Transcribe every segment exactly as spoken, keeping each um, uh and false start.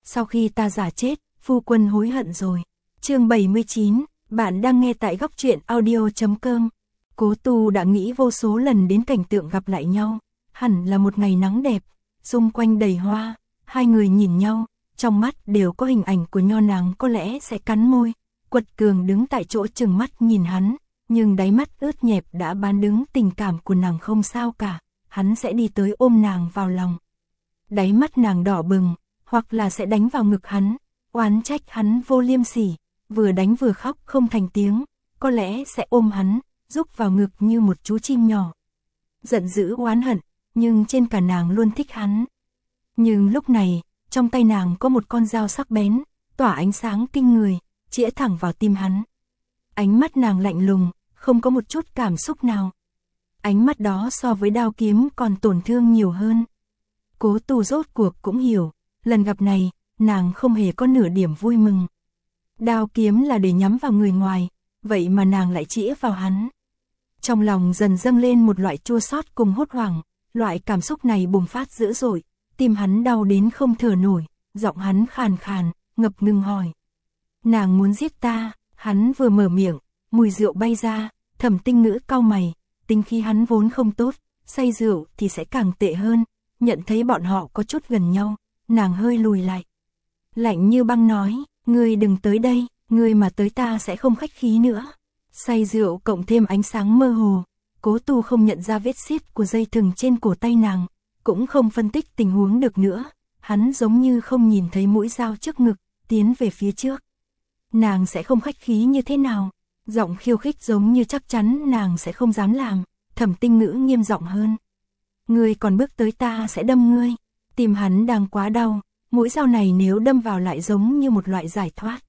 sau khi ta giả chết, phu quân hối hận rồi. Chương bảy mươi chín, bạn đang nghe tại góc truyện audio chấm com. Cố Tu đã nghĩ vô số lần đến cảnh tượng gặp lại nhau, hẳn là một ngày nắng đẹp, xung quanh đầy hoa, hai người nhìn nhau, trong mắt đều có hình ảnh của Nho nàng có lẽ sẽ cắn môi. Quật Cường đứng tại chỗ trừng mắt nhìn hắn, nhưng đáy mắt ướt nhẹp đã bán đứng tình cảm của nàng không sao cả, hắn sẽ đi tới ôm nàng vào lòng. Đáy mắt nàng đỏ bừng, hoặc là sẽ đánh vào ngực hắn, oán trách hắn vô liêm sỉ, vừa đánh vừa khóc không thành tiếng, có lẽ sẽ ôm hắn, rúc vào ngực như một chú chim nhỏ. Giận dữ oán hận, nhưng trên cả nàng luôn thích hắn. Nhưng lúc này, trong tay nàng có một con dao sắc bén, tỏa ánh sáng kinh người, chĩa thẳng vào tim hắn. Ánh mắt nàng lạnh lùng, không có một chút cảm xúc nào. Ánh mắt đó so với đao kiếm còn tổn thương nhiều hơn. Cố Tu rốt cuộc cũng hiểu, lần gặp này, nàng không hề có nửa điểm vui mừng. Đao kiếm là để nhắm vào người ngoài, vậy mà nàng lại chĩa vào hắn. Trong lòng dần dâng lên một loại chua xót cùng hốt hoảng, loại cảm xúc này bùng phát dữ dội, tim hắn đau đến không thở nổi, giọng hắn khàn khàn, ngập ngừng hỏi. Nàng muốn giết ta, hắn vừa mở miệng, mùi rượu bay ra, Thẩm Tinh Ngữ cau mày, tính khí hắn vốn không tốt, say rượu thì sẽ càng tệ hơn, nhận thấy bọn họ có chút gần nhau, nàng hơi lùi lại. Lạnh như băng nói, ngươi đừng tới đây, ngươi mà tới ta sẽ không khách khí nữa. Say rượu cộng thêm ánh sáng mơ hồ, Cố Tu không nhận ra vết xiết của dây thừng trên cổ tay nàng, cũng không phân tích tình huống được nữa, hắn giống như không nhìn thấy mũi dao trước ngực, tiến về phía trước. Nàng sẽ không khách khí như thế nào? Giọng khiêu khích giống như chắc chắn nàng sẽ không dám làm. Thẩm Tinh Ngữ nghiêm giọng hơn. Ngươi còn bước tới ta sẽ đâm ngươi. Tim hắn đang quá đau, mũi dao này nếu đâm vào lại giống như một loại giải thoát.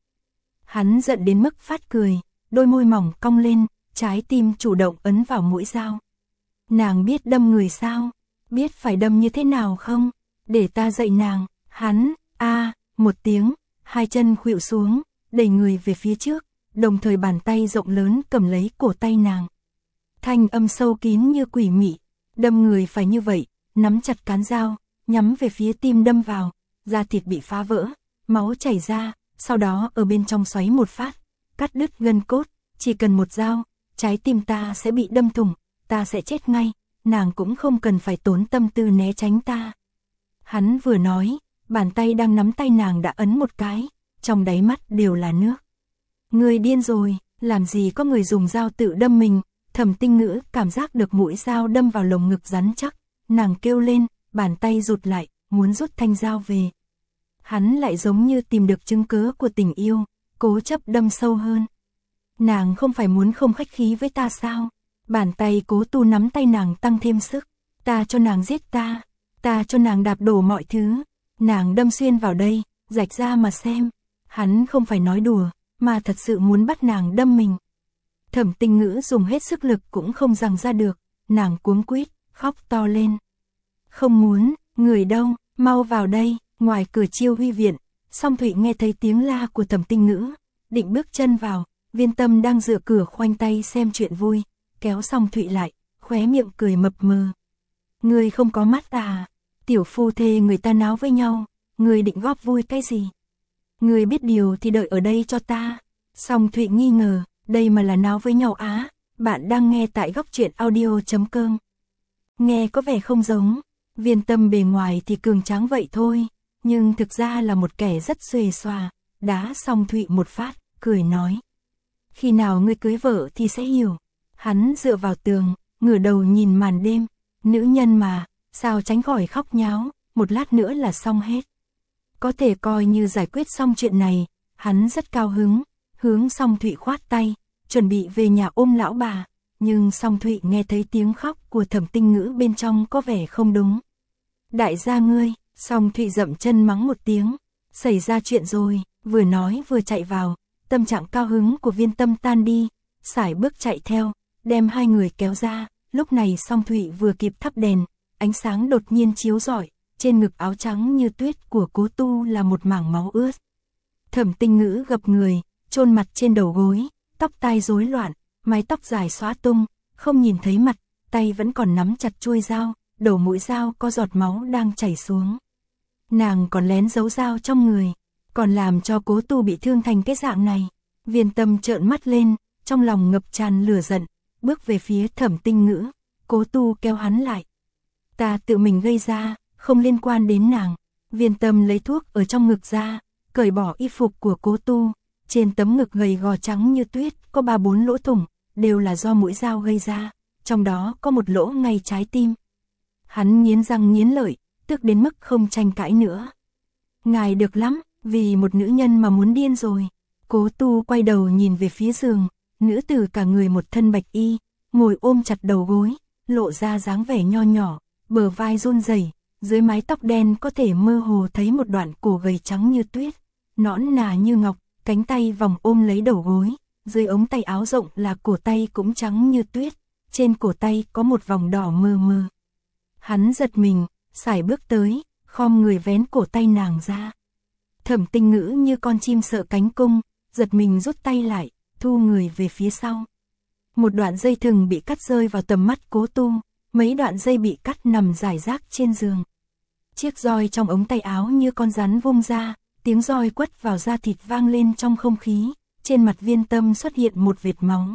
Hắn giận đến mức phát cười, đôi môi mỏng cong lên, trái tim chủ động ấn vào mũi dao. Nàng biết đâm người sao? Biết phải đâm như thế nào không? Để ta dạy nàng. Hắn, a, một tiếng, hai chân khuỵu xuống, đẩy người về phía trước, đồng thời bàn tay rộng lớn cầm lấy cổ tay nàng. Thanh âm sâu kín như quỷ mị, đâm người phải như vậy, nắm chặt cán dao, nhắm về phía tim đâm vào, da thịt bị phá vỡ, máu chảy ra, sau đó ở bên trong xoáy một phát, cắt đứt gân cốt, chỉ cần một dao, trái tim ta sẽ bị đâm thủng, ta sẽ chết ngay, nàng cũng không cần phải tốn tâm tư né tránh ta. Hắn vừa nói, bàn tay đang nắm tay nàng đã ấn một cái, trong đáy mắt đều là nước. Người điên rồi, làm gì có người dùng dao tự đâm mình. Thẩm Tinh Ngữ cảm giác được mũi dao đâm vào lồng ngực rắn chắc, nàng kêu lên, bàn tay rụt lại, muốn rút thanh dao về. Hắn lại giống như tìm được chứng cớ của tình yêu, cố chấp đâm sâu hơn. Nàng không phải muốn không khách khí với ta sao? Bàn tay Cố Tu nắm tay nàng tăng thêm sức, ta cho nàng giết ta, ta cho nàng đạp đổ mọi thứ, nàng đâm xuyên vào đây, rạch ra mà xem. Hắn không phải nói đùa, mà thật sự muốn bắt nàng đâm mình. Thẩm Tinh Ngữ dùng hết sức lực cũng không giằng ra được, nàng cuống quýt, khóc to lên. Không muốn, người đâu, mau vào đây. Ngoài cửa Chiêu Huy viện, Song Thụy nghe thấy tiếng la của Thẩm Tinh Ngữ, định bước chân vào, Viên Tâm đang dựa cửa khoanh tay xem chuyện vui, kéo Song Thụy lại, khóe miệng cười mập mờ. Người không có mắt à, tiểu phu thê người ta náo với nhau, người định góp vui cái gì? Người biết điều thì đợi ở đây cho ta. Song Thụy nghi ngờ, đây mà là náo với nhau á? Bạn đang nghe tại góc truyện audio chấm com. Nghe có vẻ không giống, Viên Tâm bề ngoài thì cường tráng vậy thôi, nhưng thực ra là một kẻ rất xuề xòa, đá Song Thụy một phát, cười nói. Khi nào ngươi cưới vợ thì sẽ hiểu. Hắn dựa vào tường, ngửa đầu nhìn màn đêm, nữ nhân mà, sao tránh khỏi khóc nháo, một lát nữa là xong hết. Có thể coi như giải quyết xong chuyện này, hắn rất cao hứng, hướng Song Thụy khoát tay, chuẩn bị về nhà ôm lão bà, nhưng Song Thụy nghe thấy tiếng khóc của Thẩm Tinh Ngữ bên trong có vẻ không đúng. Đại gia ngươi, Song Thụy dậm chân mắng một tiếng, xảy ra chuyện rồi, vừa nói vừa chạy vào, tâm trạng cao hứng của Viên Tâm tan đi, sải bước chạy theo, đem hai người kéo ra, lúc này Song Thụy vừa kịp thắp đèn, ánh sáng đột nhiên chiếu rọi, trên ngực áo trắng như tuyết của Cố Tu là một mảng máu ướt. Thẩm Tinh Ngữ gập người, chôn mặt trên đầu gối, tóc tai rối loạn, mái tóc dài xóa tung, không nhìn thấy mặt, tay vẫn còn nắm chặt chuôi dao, đầu mũi dao có giọt máu đang chảy xuống. nàng còn lén giấu dao trong người, còn làm cho Cố Tu bị thương thành cái dạng này. Viên Tâm trợn mắt lên, trong lòng ngập tràn lửa giận, bước về phía Thẩm Tinh Ngữ. Cố Tu kéo hắn lại. Ta tự mình gây ra, không liên quan đến nàng. Viên Tâm lấy thuốc ở trong ngực ra, cởi bỏ y phục của Cố Tu. Trên tấm ngực gầy gò trắng như tuyết có ba bốn lỗ thủng, đều là do mũi dao gây ra, trong đó có một lỗ ngay trái tim. Hắn nghiến răng nghiến lợi, tức đến mức không tranh cãi nữa. Ngài được lắm, vì một nữ nhân mà muốn điên rồi. Cố Tu quay đầu nhìn về phía giường, nữ tử cả người một thân bạch y, ngồi ôm chặt đầu gối, lộ ra dáng vẻ nho nhỏ, bờ vai run rẩy, dưới mái tóc đen có thể mơ hồ thấy một đoạn cổ gầy trắng như tuyết, nõn nà như ngọc, cánh tay vòng ôm lấy đầu gối, dưới ống tay áo rộng là cổ tay cũng trắng như tuyết, trên cổ tay có một vòng đỏ mờ mờ. Hắn giật mình, sải bước tới, khom người vén cổ tay nàng ra. Thẩm Tinh Ngữ như con chim sợ cánh cung, giật mình rút tay lại, thu người về phía sau. Một đoạn dây thừng bị cắt rơi vào tầm mắt Cố Tu, mấy đoạn dây bị cắt nằm rải rác trên giường. Chiếc roi trong ống tay áo như con rắn vung ra, tiếng roi quất vào da thịt vang lên trong không khí, trên mặt Viên Tâm xuất hiện một vệt máu.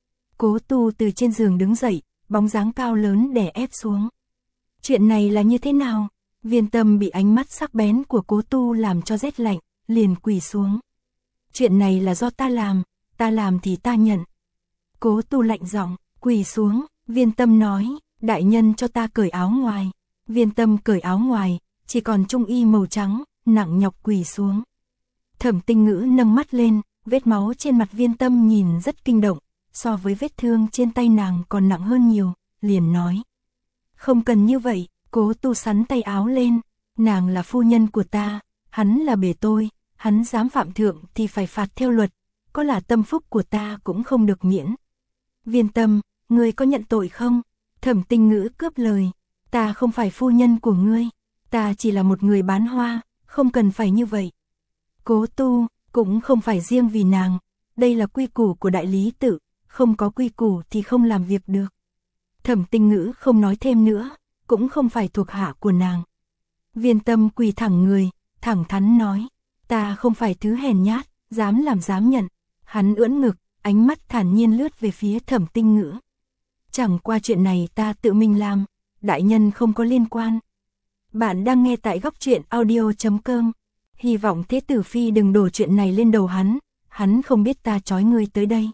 Cố Tu từ trên giường đứng dậy, bóng dáng cao lớn đè ép xuống. Chuyện này là như thế nào? Viên Tâm bị ánh mắt sắc bén của Cố Tu làm cho rét lạnh, liền quỳ xuống. Chuyện này là do ta làm, ta làm thì ta nhận. Cố Tu lạnh giọng, quỳ xuống. Viên Tâm nói, đại nhân cho ta cởi áo ngoài. Viên Tâm cởi áo ngoài, chỉ còn trung y màu trắng, nặng nhọc quỳ xuống. Thẩm Tinh Ngữ nâng mắt lên, vết máu trên mặt Viên Tâm nhìn rất kinh động, so với vết thương trên tay nàng còn nặng hơn nhiều, liền nói. Không cần như vậy. Cố Tu sắn tay áo lên, nàng là phu nhân của ta, hắn là bề tôi, hắn dám phạm thượng thì phải phạt theo luật, có là tâm phúc của ta cũng không được miễn. Viên Tâm, ngươi có nhận tội không? Thẩm Tinh Ngữ cướp lời, ta không phải phu nhân của ngươi, ta chỉ là một người bán hoa, không cần phải như vậy. Cố Tu, cũng không phải riêng vì nàng, đây là quy củ của đại lý tự, không có quy củ thì không làm việc được. Thẩm Tinh Ngữ không nói thêm nữa, cũng không phải thuộc hạ của nàng. Viên Tâm quỳ thẳng người, thẳng thắn nói, ta không phải thứ hèn nhát, dám làm dám nhận. Hắn ưỡn ngực, ánh mắt thản nhiên lướt về phía Thẩm Tinh Ngữ. Chẳng qua chuyện này ta tự mình làm, đại nhân không có liên quan. Bạn đang nghe tại góc truyện audio chấm com. Hy vọng Thế Tử Phi đừng đổ chuyện này lên đầu hắn, hắn không biết ta trói ngươi tới đây.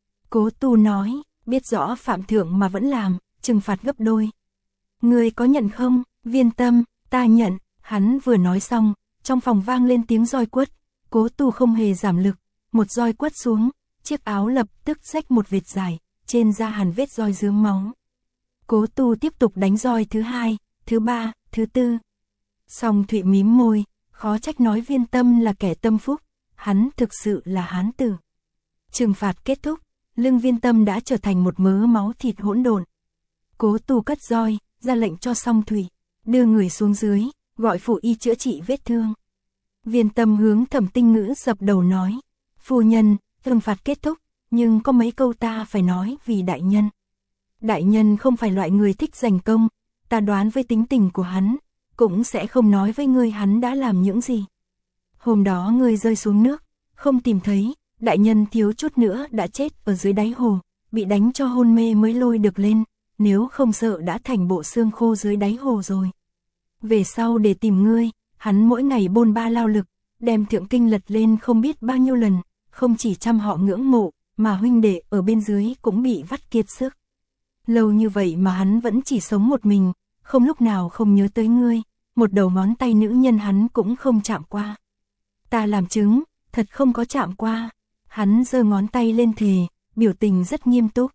Cố Tu nói, biết rõ phạm thượng mà vẫn làm, trừng phạt gấp đôi. Ngươi có nhận không? Viên Tâm, ta nhận. Hắn vừa nói xong, trong phòng vang lên tiếng roi quất. Cố Tu không hề giảm lực, một roi quất xuống, chiếc áo lập tức rách một vệt dài, trên da hằn vết roi rướm máu. Cố Tu tiếp tục đánh roi thứ hai, thứ ba, thứ tư. Song Thụy mím môi, khó trách nói Viên Tâm là kẻ tâm phúc, hắn thực sự là hán tử. Trừng phạt kết thúc, lưng Viên Tâm đã trở thành một mớ máu thịt hỗn độn. Cố Tu cất roi, ra lệnh cho Song Thụy, đưa người xuống dưới, gọi phụ y chữa trị vết thương. Viên Tâm hướng Thẩm Tinh Ngữ dập đầu nói, phu nhân, trừng phạt kết thúc, nhưng có mấy câu ta phải nói vì đại nhân. Đại nhân không phải loại người thích giành công, ta đoán với tính tình của hắn, cũng sẽ không nói với ngươi hắn đã làm những gì. Hôm đó ngươi rơi xuống nước, không tìm thấy, đại nhân thiếu chút nữa đã chết ở dưới đáy hồ, bị đánh cho hôn mê mới lôi được lên, nếu không sợ đã thành bộ xương khô dưới đáy hồ rồi. Về sau để tìm ngươi, hắn mỗi ngày bôn ba lao lực, đem thượng kinh lật lên không biết bao nhiêu lần, không chỉ trăm họ ngưỡng mộ, mà huynh đệ ở bên dưới cũng bị vắt kiệt sức. Lâu như vậy mà hắn vẫn chỉ sống một mình, không lúc nào không nhớ tới ngươi, một đầu ngón tay nữ nhân hắn cũng không chạm qua. Ta làm chứng, thật không có chạm qua. Hắn giơ ngón tay lên thề, biểu tình rất nghiêm túc.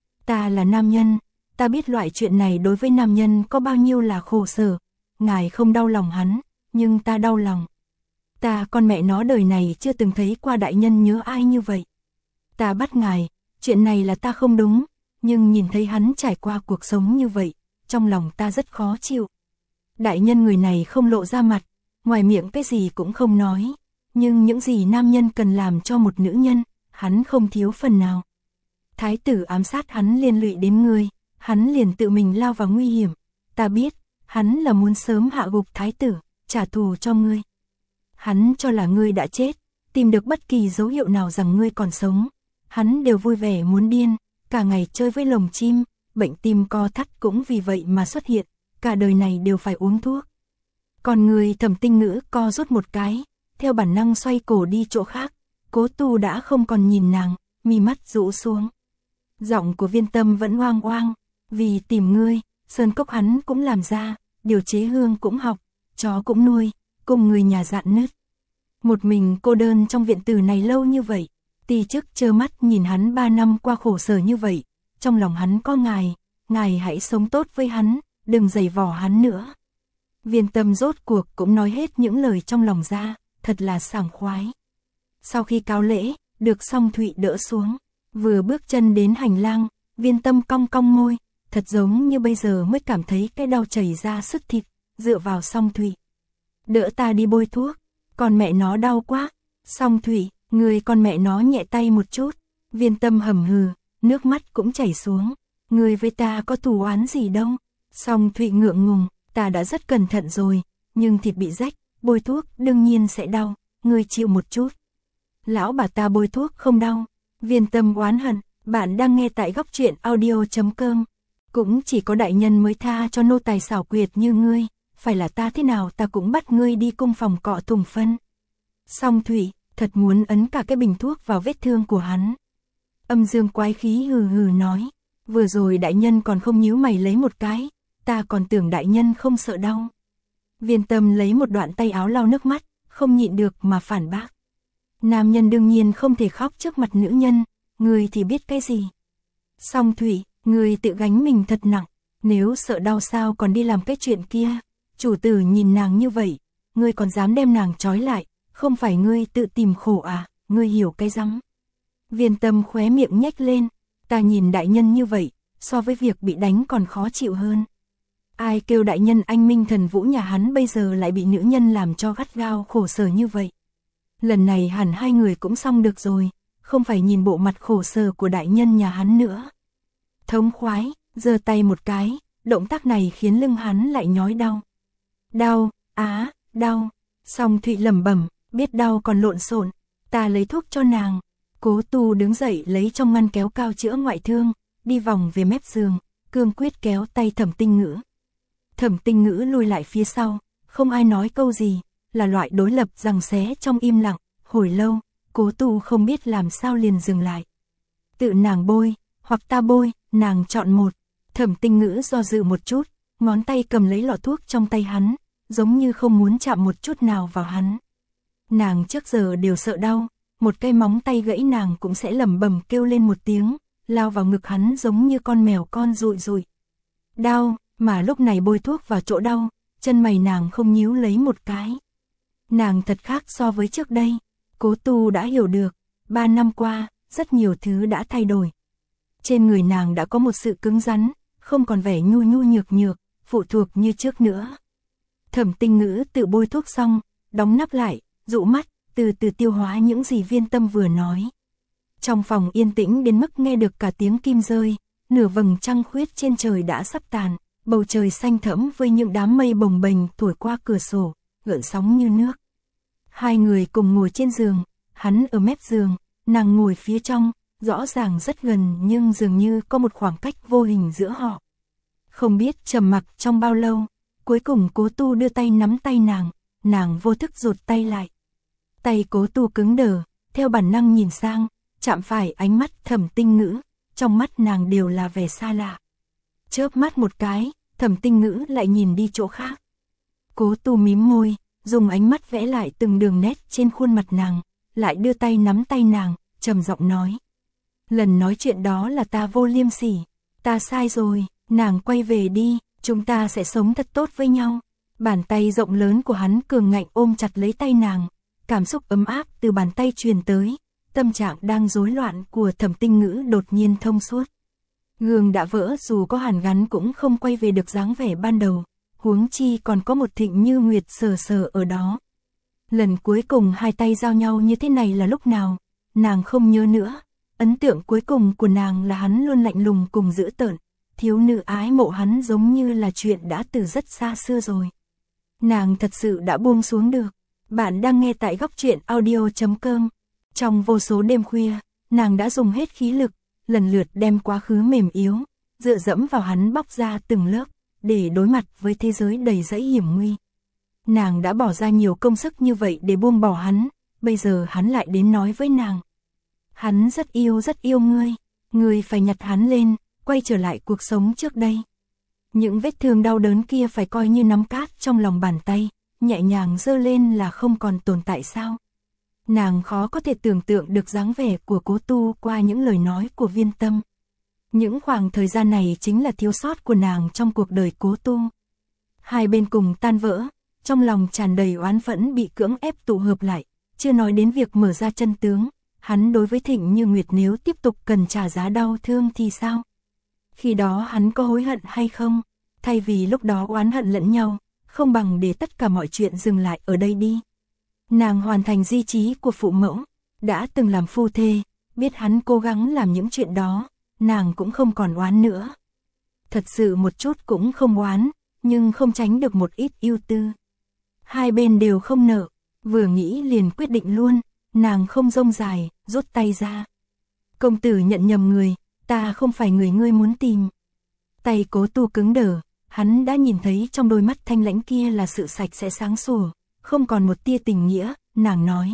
Ta là nam nhân, ta biết loại chuyện này đối với nam nhân có bao nhiêu là khổ sở. Ngài không đau lòng hắn, nhưng ta đau lòng. Ta con mẹ nó đời này chưa từng thấy qua đại nhân nhớ ai như vậy. Ta bắt ngài, chuyện này là ta không đúng, nhưng nhìn thấy hắn trải qua cuộc sống như vậy, trong lòng ta rất khó chịu. Đại nhân người này không lộ ra mặt, ngoài miệng cái gì cũng không nói, nhưng những gì nam nhân cần làm cho một nữ nhân, hắn không thiếu phần nào. Thái tử ám sát hắn liên lụy đến ngươi, hắn liền tự mình lao vào nguy hiểm. Ta biết, hắn là muốn sớm hạ gục thái tử, trả thù cho ngươi. Hắn cho là ngươi đã chết, tìm được bất kỳ dấu hiệu nào rằng ngươi còn sống. Hắn đều vui vẻ muốn điên, cả ngày chơi với lồng chim, bệnh tim co thắt cũng vì vậy mà xuất hiện, cả đời này đều phải uống thuốc. Còn người Thẩm Tinh Ngữ co rút một cái, theo bản năng xoay cổ đi chỗ khác, Cố Tu đã không còn nhìn nàng, mi mắt rũ xuống. Giọng của Viên Tâm vẫn oang oang, vì tìm ngươi, sơn cốc hắn cũng làm ra, điều chế hương cũng học, chó cũng nuôi, cùng người nhà dạn nứt. Một mình cô đơn trong viện tử này lâu như vậy, Ti Chức trơ mắt nhìn hắn ba năm qua khổ sở như vậy, trong lòng hắn có ngài, ngài hãy sống tốt với hắn, đừng giày vò hắn nữa. Viên Tâm rốt cuộc cũng nói hết những lời trong lòng ra, thật là sảng khoái. Sau khi cáo lễ, được Song Thụy đỡ xuống, vừa bước chân đến hành lang, Viên Tâm cong cong môi, thật giống như bây giờ mới cảm thấy cái đau chảy ra sức thịt, dựa vào Song Thụy. Đỡ ta đi bôi thuốc, còn mẹ nó đau quá. Song Thụy, người con mẹ nó nhẹ tay một chút. Viên Tâm hầm hừ, nước mắt cũng chảy xuống. Người với ta có thù oán gì đâu. Song Thụy ngượng ngùng, ta đã rất cẩn thận rồi, nhưng thịt bị rách, bôi thuốc đương nhiên sẽ đau, người chịu một chút. Lão bà ta bôi thuốc không đau. Viên Tâm oán hận, bạn đang nghe tại góc truyện audio chấm com. Cũng chỉ có đại nhân mới tha cho nô tài xảo quyệt như ngươi, phải là ta thế nào ta cũng bắt ngươi đi cung phòng cọ thùng phân. Song Thụy, thật muốn ấn cả cái bình thuốc vào vết thương của hắn. Âm Dương quái khí hừ hừ nói, vừa rồi đại nhân còn không nhíu mày lấy một cái, ta còn tưởng đại nhân không sợ đau. Viên Tâm lấy một đoạn tay áo lau nước mắt, không nhịn được mà phản bác. Nam nhân đương nhiên không thể khóc trước mặt nữ nhân, người thì biết cái gì. Song Thụy, người tự gánh mình thật nặng, nếu sợ đau sao còn đi làm cái chuyện kia. Chủ tử nhìn nàng như vậy, ngươi còn dám đem nàng trói lại, không phải ngươi tự tìm khổ à, ngươi hiểu cái rắm. Viên Tâm khóe miệng nhếch lên, ta nhìn đại nhân như vậy, so với việc bị đánh còn khó chịu hơn. Ai kêu đại nhân anh minh thần vũ nhà hắn bây giờ lại bị nữ nhân làm cho gắt gao khổ sở như vậy. Lần này hẳn hai người cũng xong được rồi, không phải nhìn bộ mặt khổ sở của đại nhân nhà hắn nữa. Thống khoái, giơ tay một cái, động tác này khiến lưng hắn lại nhói đau. Đau, á, đau. Song Thụy lẩm bẩm, biết đau còn lộn xộn, ta lấy thuốc cho nàng. Cố Tu đứng dậy lấy trong ngăn kéo cao chữa ngoại thương, đi vòng về mép giường, cương quyết kéo tay Thẩm Tinh Ngữ. Thẩm Tinh Ngữ lùi lại phía sau, không ai nói câu gì, là loại đối lập giằng xé trong im lặng, hồi lâu, Cố Tu không biết làm sao liền dừng lại. Tự nàng bôi, hoặc ta bôi, nàng chọn một. Thẩm Tinh Ngữ do dự một chút, ngón tay cầm lấy lọ thuốc trong tay hắn, giống như không muốn chạm một chút nào vào hắn. Nàng trước giờ đều sợ đau, một cây móng tay gãy nàng cũng sẽ lẩm bẩm kêu lên một tiếng, lao vào ngực hắn giống như con mèo con rụi rụi. Đau, mà lúc này bôi thuốc vào chỗ đau, chân mày nàng không nhíu lấy một cái. Nàng thật khác so với trước đây, Cố Tu đã hiểu được, ba năm qua, rất nhiều thứ đã thay đổi. Trên người nàng đã có một sự cứng rắn, không còn vẻ nhu nhu nhược nhược, phụ thuộc như trước nữa. Thẩm Tinh Ngữ tự bôi thuốc xong, đóng nắp lại, dụ mắt, từ từ tiêu hóa những gì Viên Tâm vừa nói. Trong phòng yên tĩnh đến mức nghe được cả tiếng kim rơi, nửa vầng trăng khuyết trên trời đã sắp tàn, bầu trời xanh thẫm với những đám mây bồng bềnh thổi qua cửa sổ, gợn sóng như nước. Hai người cùng ngồi trên giường, hắn ở mép giường, nàng ngồi phía trong, rõ ràng rất gần nhưng dường như có một khoảng cách vô hình giữa họ. Không biết trầm mặc trong bao lâu, cuối cùng Cố Tu đưa tay nắm tay nàng, nàng vô thức rụt tay lại. Tay Cố Tu cứng đờ, theo bản năng nhìn sang, chạm phải ánh mắt Thẩm Tinh Ngữ, trong mắt nàng đều là vẻ xa lạ. Chớp mắt một cái, Thẩm Tinh Ngữ lại nhìn đi chỗ khác. Cố Tu mím môi, dùng ánh mắt vẽ lại từng đường nét trên khuôn mặt nàng, lại đưa tay nắm tay nàng, trầm giọng nói. Lần nói chuyện đó là ta vô liêm sỉ, ta sai rồi, nàng quay về đi, chúng ta sẽ sống thật tốt với nhau. Bàn tay rộng lớn của hắn cường ngạnh ôm chặt lấy tay nàng, cảm xúc ấm áp từ bàn tay truyền tới, tâm trạng đang rối loạn của Thẩm Tinh Ngữ đột nhiên thông suốt. Gương đã vỡ dù có hàn gắn cũng không quay về được dáng vẻ ban đầu, huống chi còn có một Thịnh Như Nguyệt sờ sờ ở đó. Lần cuối cùng hai tay giao nhau như thế này là lúc nào, nàng không nhớ nữa. Ấn tượng cuối cùng của nàng là hắn luôn lạnh lùng cùng dữ tợn, thiếu nữ ái mộ hắn giống như là chuyện đã từ rất xa xưa rồi. Nàng thật sự đã buông xuống được. Bạn đang nghe tại góc truyện audio chấm com. Trong vô số đêm khuya, nàng đã dùng hết khí lực, lần lượt đem quá khứ mềm yếu, dựa dẫm vào hắn bóc ra từng lớp, để đối mặt với thế giới đầy rẫy hiểm nguy. Nàng đã bỏ ra nhiều công sức như vậy để buông bỏ hắn, bây giờ hắn lại đến nói với nàng. Hắn rất yêu rất yêu ngươi, ngươi phải nhặt hắn lên, quay trở lại cuộc sống trước đây. Những vết thương đau đớn kia phải coi như nắm cát trong lòng bàn tay, nhẹ nhàng giơ lên là không còn tồn tại sao. Nàng khó có thể tưởng tượng được dáng vẻ của Cố Tu qua những lời nói của Viên Tâm. Những khoảng thời gian này chính là thiếu sót của nàng trong cuộc đời Cố Tu. Hai bên cùng tan vỡ, trong lòng tràn đầy oán phẫn bị cưỡng ép tụ hợp lại, chưa nói đến việc mở ra chân tướng. Hắn đối với Thịnh Như Nguyệt nếu tiếp tục cần trả giá đau thương thì sao? Khi đó hắn có hối hận hay không? Thay vì lúc đó oán hận lẫn nhau, không bằng để tất cả mọi chuyện dừng lại ở đây đi. Nàng hoàn thành di chí của phụ mẫu, đã từng làm phu thê, biết hắn cố gắng làm những chuyện đó, nàng cũng không còn oán nữa. Thật sự một chút cũng không oán, nhưng không tránh được một ít ưu tư. Hai bên đều không nợ, vừa nghĩ liền quyết định luôn, nàng không rông dài, rút tay ra. Công tử nhận nhầm người, ta không phải người ngươi muốn tìm. Tay Cố Tu cứng đờ, hắn đã nhìn thấy trong đôi mắt thanh lãnh kia là sự sạch sẽ sáng sủa, không còn một tia tình nghĩa, nàng nói.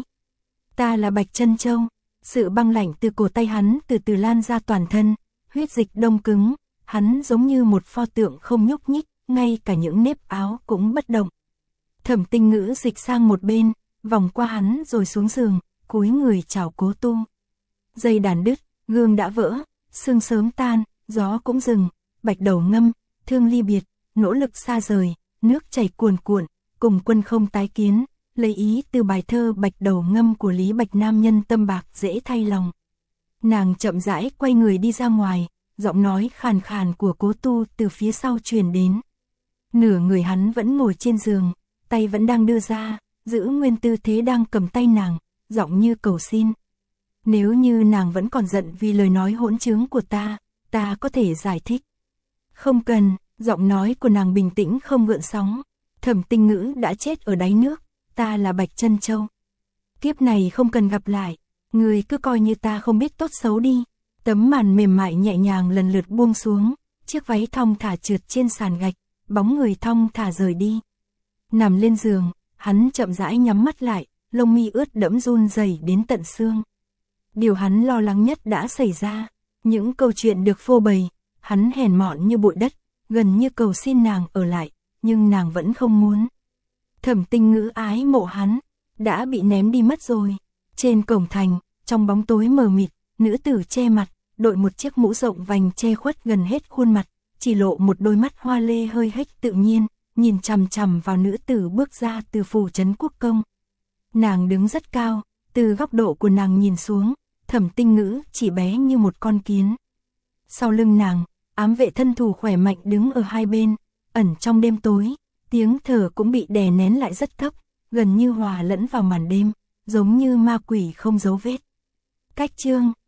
Ta là Bạch Chân Châu. Sự băng lạnh từ cổ tay hắn từ từ lan ra toàn thân, huyết dịch đông cứng, hắn giống như một pho tượng không nhúc nhích, ngay cả những nếp áo cũng bất động. Thẩm Tinh Ngữ dịch sang một bên, vòng qua hắn rồi xuống giường, cúi người chào Cố Tu. Dây đàn đứt, gương đã vỡ, sương sớm tan, gió cũng dừng, bạch đầu ngâm, thương ly biệt, nỗ lực xa rời, nước chảy cuồn cuộn, cùng quân không tái kiến, lấy ý từ bài thơ Bạch Đầu Ngâm của Lý Bạch nam nhân tâm bạc dễ thay lòng. Nàng chậm rãi quay người đi ra ngoài, giọng nói khàn khàn của Cố Tu từ phía sau truyền đến. Nửa người hắn vẫn ngồi trên giường, tay vẫn đang đưa ra, giữ nguyên tư thế đang cầm tay nàng, giọng như cầu xin. Nếu như nàng vẫn còn giận vì lời nói hỗn trướng của ta, ta có thể giải thích. Không cần, giọng nói của nàng bình tĩnh không gợn sóng. Thẩm Tinh Ngữ đã chết ở đáy nước, ta là Bạch Chân Châu. Kiếp này không cần gặp lại, người cứ coi như ta không biết tốt xấu đi. Tấm màn mềm mại nhẹ nhàng lần lượt buông xuống, chiếc váy thong thả trượt trên sàn gạch, bóng người thong thả rời đi. Nằm lên giường, hắn chậm rãi nhắm mắt lại, lông mi ướt đẫm run rẩy đến tận xương. Điều hắn lo lắng nhất đã xảy ra, những câu chuyện được phô bày, hắn hèn mọn như bụi đất, gần như cầu xin nàng ở lại, nhưng nàng vẫn không muốn. Thẩm Tinh Ngữ ái mộ hắn, đã bị ném đi mất rồi. Trên cổng thành, trong bóng tối mờ mịt, nữ tử che mặt, đội một chiếc mũ rộng vành che khuất gần hết khuôn mặt, chỉ lộ một đôi mắt hoa lê hơi hếch tự nhiên, nhìn chằm chằm vào nữ tử bước ra từ phủ trấn Quốc Công. Nàng đứng rất cao, từ góc độ của nàng nhìn xuống, Thẩm Tinh Ngữ chỉ bé như một con kiến. Sau lưng nàng, ám vệ thân thủ khỏe mạnh đứng ở hai bên, ẩn trong đêm tối, tiếng thở cũng bị đè nén lại rất thấp, gần như hòa lẫn vào màn đêm, giống như ma quỷ không dấu vết. Cách chương